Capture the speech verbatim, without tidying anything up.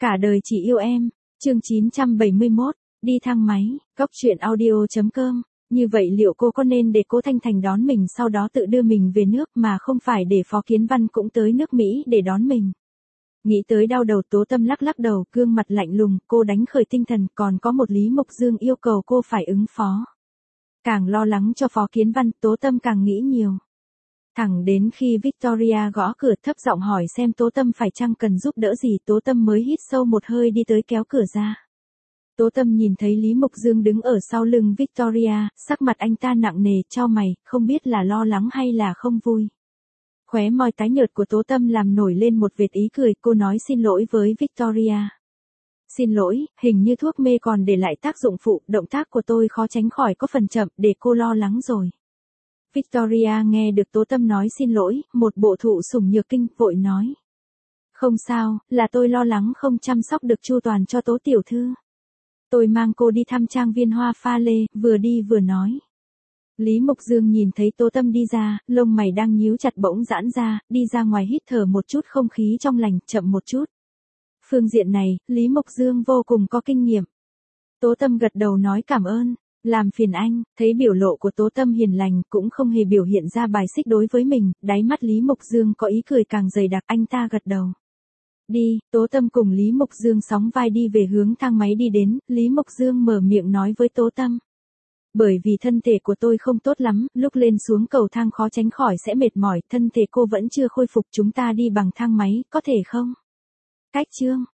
Cả đời chỉ yêu em, chương chín trăm bảy mươi mốt, đi thang máy, cóc truyện audio.com. Như vậy liệu cô có nên để Cố Thanh Thành đón mình sau đó tự đưa mình về nước mà không phải để Phó Kiến Văn cũng tới nước Mỹ để đón mình? Nghĩ tới đau đầu, Tố Tâm lắc lắc đầu, gương mặt lạnh lùng, cô đánh khởi tinh thần, còn có một Lý Mục Dương yêu cầu cô phải ứng phó. Càng lo lắng cho Phó Kiến Văn, Tố Tâm càng nghĩ nhiều. Thẳng đến khi Victoria gõ cửa thấp giọng hỏi xem Tố Tâm phải chăng cần giúp đỡ gì, Tố Tâm mới hít sâu một hơi đi tới kéo cửa ra. Tố Tâm nhìn thấy Lý Mục Dương đứng ở sau lưng Victoria, sắc mặt anh ta nặng nề, chau mày, không biết là lo lắng hay là không vui. Khóe môi tái nhợt của Tố Tâm làm nổi lên một vệt ý cười, cô nói xin lỗi với Victoria. Xin lỗi, hình như thuốc mê còn để lại tác dụng phụ, động tác của tôi khó tránh khỏi có phần chậm, để cô lo lắng rồi. Victoria nghe được Tố Tâm nói xin lỗi, một bộ thụ sủng nhược kinh, vội nói. Không sao, là tôi lo lắng không chăm sóc được chu toàn cho Tố tiểu thư. Tôi mang cô đi thăm trang viên hoa pha lê, vừa đi vừa nói. Lý Mục Dương nhìn thấy Tố Tâm đi ra, lông mày đang nhíu chặt bỗng giãn ra, đi ra ngoài hít thở một chút không khí trong lành, chậm một chút. Phương diện này, Lý Mục Dương vô cùng có kinh nghiệm. Tố Tâm gật đầu nói cảm ơn, làm phiền anh, thấy biểu lộ của Tố Tâm hiền lành, cũng không hề biểu hiện ra bài xích đối với mình, đáy mắt Lý Mục Dương có ý cười càng dày đặc, anh ta gật đầu. Đi, Tố Tâm cùng Lý Mục Dương sóng vai đi về hướng thang máy đi đến, Lý Mục Dương mở miệng nói với Tố Tâm. Bởi vì thân thể của tôi không tốt lắm, lúc lên xuống cầu thang khó tránh khỏi sẽ mệt mỏi, thân thể cô vẫn chưa khôi phục, chúng ta đi bằng thang máy, có thể không? Cách chương,